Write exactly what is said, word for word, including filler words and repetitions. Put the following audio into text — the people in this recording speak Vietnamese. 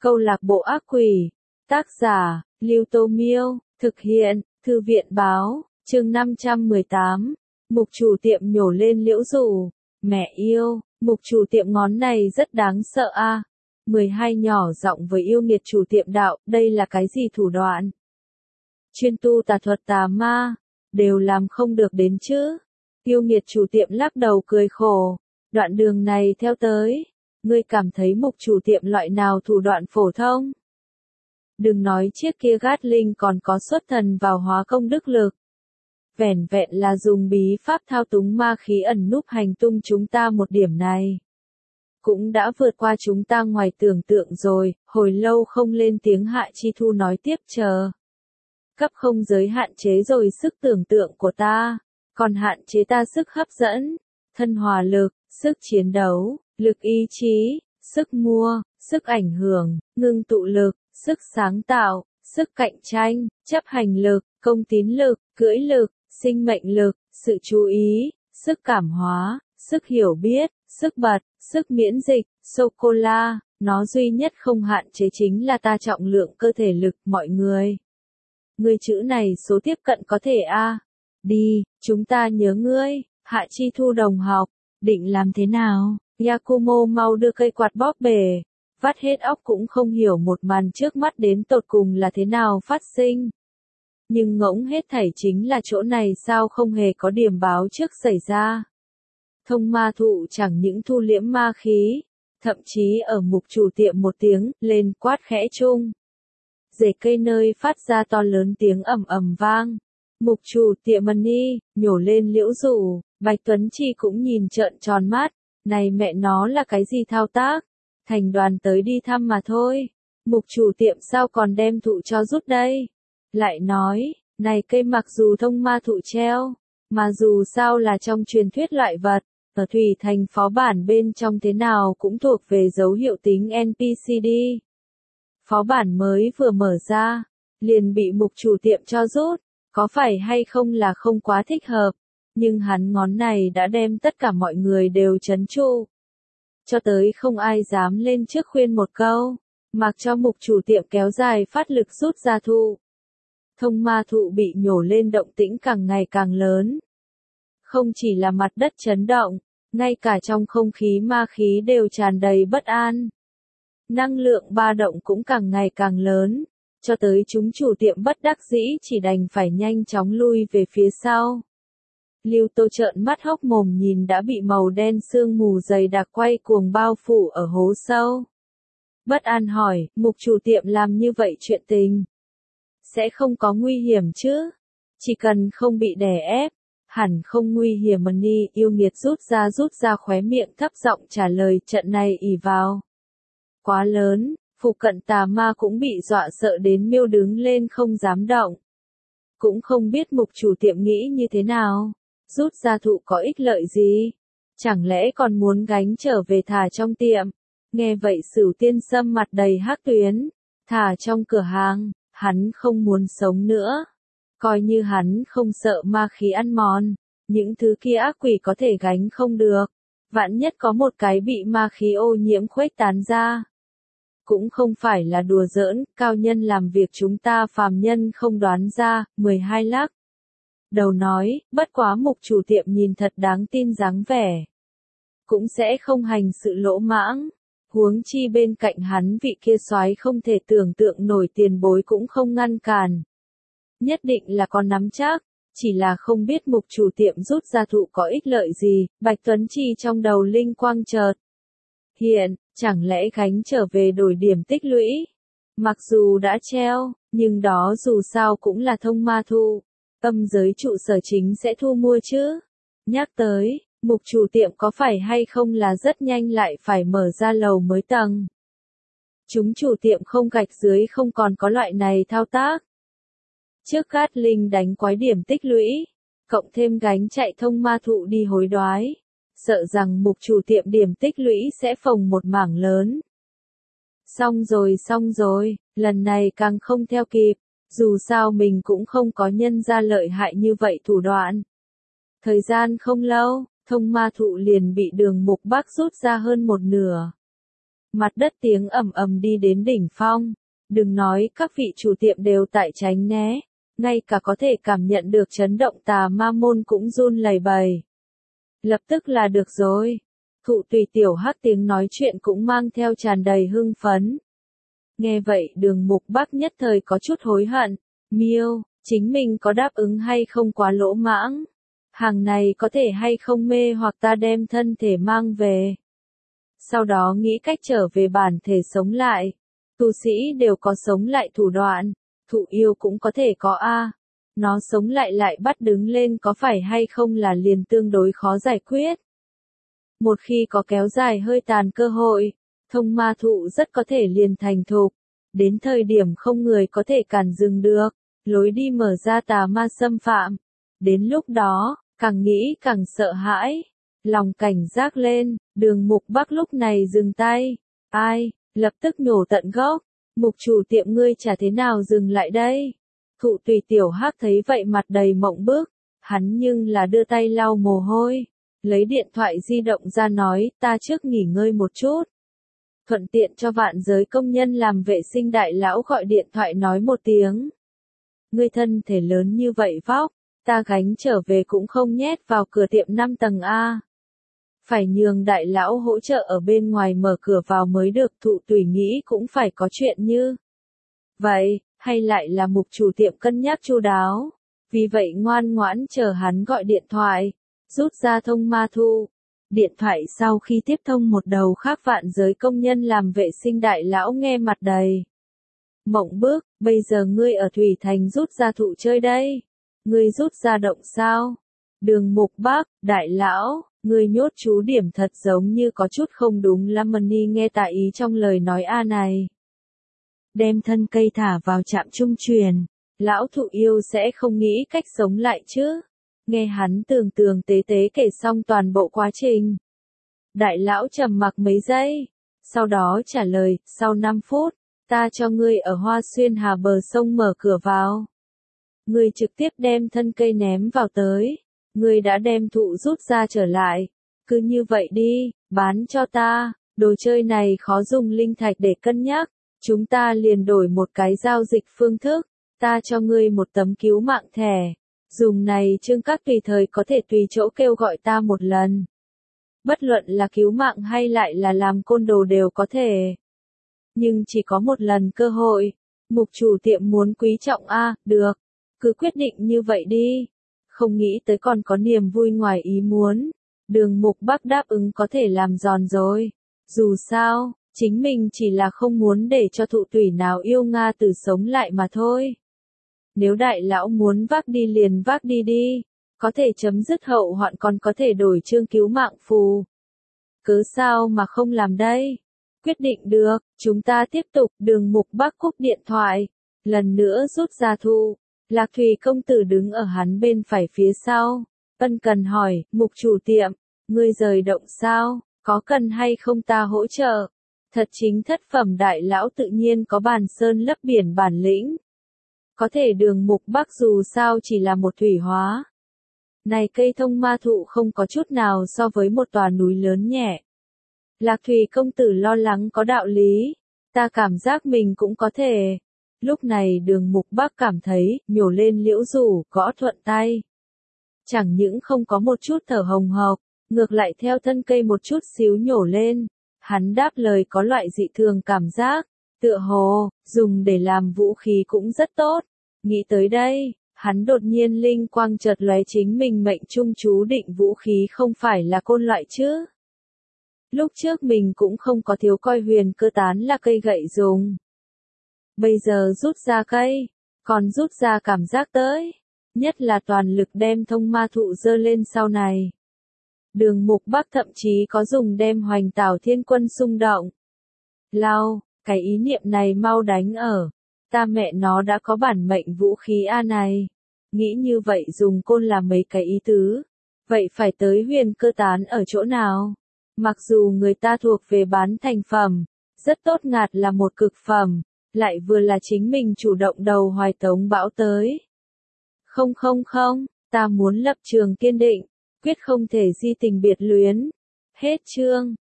Câu lạc bộ ác quỷ. Tác giả, Lưu Tô Miêu. Thực hiện, Thư viện Báo. Chương năm trăm mười tám. Mục chủ tiệm nhổ lên liễu rủ. Mẹ yêu, mục chủ tiệm ngón này rất đáng sợ a. À. mười hai nhỏ giọng với yêu nghiệt chủ tiệm đạo, đây là cái gì thủ đoạn? Chuyên tu tà thuật tà ma, đều làm không được đến chứ. Yêu nghiệt chủ tiệm lắc đầu cười khổ, đoạn đường này theo tới, ngươi cảm thấy mục chủ tiệm loại nào thủ đoạn phổ thông? Đừng nói chiếc kia gát linh còn có xuất thần vào hóa công đức lực. Vẻn vẹn là dùng bí pháp thao túng ma khí ẩn núp hành tung chúng ta một điểm này. Cũng đã vượt qua chúng ta ngoài tưởng tượng rồi, hồi lâu không lên tiếng Hạ Chi Thu nói tiếp chờ. Cấp không giới hạn chế rồi sức tưởng tượng của ta, còn hạn chế ta sức hấp dẫn, thân hòa lực, sức chiến đấu, lực ý chí, sức mua, sức ảnh hưởng, ngưng tụ lực, sức sáng tạo, sức cạnh tranh, chấp hành lực, công tín lực, cưỡi lực, sinh mệnh lực, sự chú ý, sức cảm hóa, sức hiểu biết, sức bật, sức miễn dịch, sô-cô-la, nó duy nhất không hạn chế chính là ta trọng lượng cơ thể lực mọi người. Ngươi chữ này số tiếp cận có thể a. À. Đi, chúng ta nhớ ngươi, Hạ Chi Thu đồng học, định làm thế nào? Yakumo mau đưa cây quạt bóp bể, vắt hết óc cũng không hiểu một màn trước mắt đến tột cùng là thế nào phát sinh. Nhưng ngỗng hết thảy chính là chỗ này sao không hề có điểm báo trước xảy ra. Thông ma thụ chẳng những thu liễm ma khí, thậm chí ở mục chủ tiệm một tiếng lên quát khẽ chung. Rễ cây nơi phát ra to lớn tiếng ầm ầm vang. Mục chủ tiệm Mani, nhổ lên liễu rủ, Bạch Tuấn Chi cũng nhìn trợn tròn mắt, này mẹ nó là cái gì thao tác, thành đoàn tới đi thăm mà thôi, mục chủ tiệm sao còn đem thụ cho rút đây, lại nói, này cây mặc dù thông ma thụ treo, mà dù sao là trong truyền thuyết loại vật, ở Thủy Thành phó bản bên trong thế nào cũng thuộc về dấu hiệu tính en pê xê đi. Phó bản mới vừa mở ra, liền bị mục chủ tiệm cho rút, có phải hay không là không quá thích hợp, nhưng hắn ngón này đã đem tất cả mọi người đều trấn trụ. Cho tới không ai dám lên trước khuyên một câu, mặc cho mục chủ tiệm kéo dài phát lực rút ra thụ. Thông ma thụ bị nhổ lên động tĩnh càng ngày càng lớn. Không chỉ là mặt đất chấn động, ngay cả trong không khí ma khí đều tràn đầy bất an. Năng lượng ba động cũng càng ngày càng lớn, cho tới chúng chủ tiệm bất đắc dĩ chỉ đành phải nhanh chóng lui về phía sau. Lưu Tô trợn mắt hốc mồm nhìn đã bị màu đen sương mù dày đặc quay cuồng bao phủ ở hố sâu. Bất an hỏi, mục chủ tiệm làm như vậy chuyện tình sẽ không có nguy hiểm chứ? Chỉ cần không bị đè ép, hẳn không nguy hiểm. Mani yêu nghiệt rút ra rút ra khóe miệng thấp giọng trả lời, trận này ỉ vào quá lớn, phụ cận tà ma cũng bị dọa sợ đến miêu đứng lên không dám động. Cũng không biết mục chủ tiệm nghĩ như thế nào, rút ra thụ có ích lợi gì, chẳng lẽ còn muốn gánh trở về thả trong tiệm. Nghe vậy Sửu Tiên Sâm mặt đầy hắc tuyến, thả trong cửa hàng, hắn không muốn sống nữa. Coi như hắn không sợ ma khí ăn mòn, những thứ kia ác quỷ có thể gánh không được, vạn nhất có một cái bị ma khí ô nhiễm khuếch tán ra. Cũng không phải là đùa giỡn, cao nhân làm việc chúng ta phàm nhân không đoán ra. Mười hai lắc đầu nói, bất quá mục chủ tiệm nhìn thật đáng tin dáng vẻ, cũng sẽ không hành sự lỗ mãng, huống chi bên cạnh hắn vị kia soái không thể tưởng tượng nổi tiền bối cũng không ngăn cản. Nhất định là có nắm chắc, chỉ là không biết mục chủ tiệm rút ra thụ có ích lợi gì. Bạch Tuấn Chi trong đầu linh quang chợt hiện, chẳng lẽ gánh trở về đổi điểm tích lũy? Mặc dù đã treo, nhưng đó dù sao cũng là thông ma thụ, âm giới trụ sở chính sẽ thu mua chứ. Nhắc tới, mục chủ tiệm có phải hay không là rất nhanh lại phải mở ra lầu mới tầng. Chúng chủ tiệm không gạch dưới không còn có loại này thao tác. Trước gát linh đánh quái điểm tích lũy, cộng thêm gánh chạy thông ma thụ đi hối đoái, sợ rằng mục chủ tiệm điểm tích lũy sẽ phồng một mảng lớn. Xong rồi xong rồi, lần này càng không theo kịp, dù sao mình cũng không có nhân ra lợi hại như vậy thủ đoạn. Thời gian không lâu, thông ma thụ liền bị Đường Mục Bắc rút ra hơn một nửa. Mặt đất tiếng ầm ầm đi đến đỉnh phong. Đừng nói các vị chủ tiệm đều tại tránh né, ngay cả có thể cảm nhận được chấn động tà ma môn cũng run lẩy bẩy. Lập tức là được rồi. Thụ Tùy tiểu hắc tiếng nói chuyện cũng mang theo tràn đầy hưng phấn. Nghe vậy Đường Mục Bắc nhất thời có chút hối hận. Miêu, chính mình có đáp ứng hay không quá lỗ mãng? Hàng này có thể hay không mê hoặc ta đem thân thể mang về? Sau đó nghĩ cách trở về bản thể sống lại. Tu sĩ đều có sống lại thủ đoạn, thụ yêu cũng có thể có a. Nó sống lại lại bắt đứng lên có phải hay không là liền tương đối khó giải quyết. Một khi có kéo dài hơi tàn cơ hội, thông ma thụ rất có thể liền thành thục. Đến thời điểm không người có thể cản dừng được, lối đi mở ra tà ma xâm phạm. Đến lúc đó, càng nghĩ càng sợ hãi. Lòng cảnh giác lên, Đường Mục Bắc lúc này dừng tay. Ai, lập tức nhổ tận gốc. Mục chủ tiệm ngươi chả thế nào dừng lại đây. Thụ Tùy tiểu hắc thấy vậy mặt đầy mộng bức. Hắn nhưng là đưa tay lau mồ hôi. Lấy điện thoại di động ra nói, ta trước nghỉ ngơi một chút. Thuận tiện cho vạn giới công nhân làm vệ sinh đại lão gọi điện thoại nói một tiếng. Ngươi thân thể lớn như vậy vóc, ta gánh trở về cũng không nhét vào cửa tiệm năm tầng A. Phải nhường đại lão hỗ trợ ở bên ngoài mở cửa vào mới được. Thụ Tùy nghĩ cũng phải có chuyện như vậy, hay lại là mục chủ tiệm cân nhắc chu đáo. Vì vậy ngoan ngoãn chờ hắn gọi điện thoại, rút ra thông ma thu. Điện thoại sau khi tiếp thông một đầu khác vạn giới công nhân làm vệ sinh đại lão nghe mặt đầy mộng bức, bây giờ ngươi ở Thủy Thành rút ra thụ chơi đây. Ngươi rút ra động sao? Đường Mục Bắc, đại lão, ngươi nhốt chú điểm thật giống như có chút không đúng lắm. Mani nghe tạ ý trong lời nói a này. Đem thân cây thả vào trạm trung truyền, lão thụ yêu sẽ không nghĩ cách sống lại chứ. Nghe hắn tường tường tế tế kể xong toàn bộ quá trình. Đại lão trầm mặc mấy giây, sau đó trả lời, sau năm phút, ta cho ngươi ở Hoa Xuyên Hà bờ sông mở cửa vào. Ngươi trực tiếp đem thân cây ném vào tới, ngươi đã đem thụ rút ra trở lại. Cứ như vậy đi, bán cho ta, đồ chơi này khó dùng linh thạch để cân nhắc. Chúng ta liền đổi một cái giao dịch phương thức, ta cho ngươi một tấm cứu mạng thẻ. Dùng này Trương Các tùy thời có thể tùy chỗ kêu gọi ta một lần. Bất luận là cứu mạng hay lại là làm côn đồ đều có thể. Nhưng chỉ có một lần cơ hội. Mục chủ tiệm muốn quý trọng a, được. Cứ quyết định như vậy đi. Không nghĩ tới còn có niềm vui ngoài ý muốn. Đường Mục Bắc đáp ứng có thể làm giòn rồi. Dù sao, chính mình chỉ là không muốn để cho thụ tùy nào yêu Nga tử sống lại mà thôi. Nếu đại lão muốn vác đi liền vác đi đi, có thể chấm dứt hậu hoạn còn có thể đổi chương cứu mạng phù. Cớ sao mà không làm đây? Quyết định được, chúng ta tiếp tục. Đường Mục Bắc cúp điện thoại, lần nữa rút ra thu. Lạc Thùy công tử đứng ở hắn bên phải phía sau, ân cần hỏi, mục chủ tiệm, ngươi rời động sao, có cần hay không ta hỗ trợ? Thật chính thất phẩm đại lão tự nhiên có bàn sơn lấp biển bản lĩnh. Có thể Đường Mục Bắc dù sao chỉ là một thủy hóa. Này cây thông ma thụ không có chút nào so với một tòa núi lớn nhẹ. Lạc Thùy công tử lo lắng có đạo lý, ta cảm giác mình cũng có thể. Lúc này Đường Mục Bắc cảm thấy, nhổ lên liễu rủ, gõ thuận tay. Chẳng những không có một chút thở hồng hộc, ngược lại theo thân cây một chút xíu nhổ lên. Hắn đáp lời có loại dị thường cảm giác, tựa hồ, dùng để làm vũ khí cũng rất tốt. Nghĩ tới đây, hắn đột nhiên linh quang chợt lóe, chính mình mệnh trung chú định vũ khí không phải là côn loại chứ. Lúc trước mình cũng không có thiếu coi huyền cơ tán là cây gậy dùng. Bây giờ rút ra cây, còn rút ra cảm giác tới, nhất là toàn lực đem thông ma thụ dơ lên sau này. Đường Mục Bắc thậm chí có dùng đem Hoành Tảo Thiên Quân xung động. Lao, cái ý niệm này mau đánh ở. Ta mẹ nó đã có bản mệnh vũ khí A này. Nghĩ như vậy dùng côn là mấy cái ý tứ. Vậy phải tới huyền cơ tán ở chỗ nào? Mặc dù người ta thuộc về bán thành phẩm, rất tốt ngạt là một cực phẩm, lại vừa là chính mình chủ động đầu hoài tống bão tới. Không không không, ta muốn lập trường kiên định, quyết không thể di tình biệt luyến. Hết chương.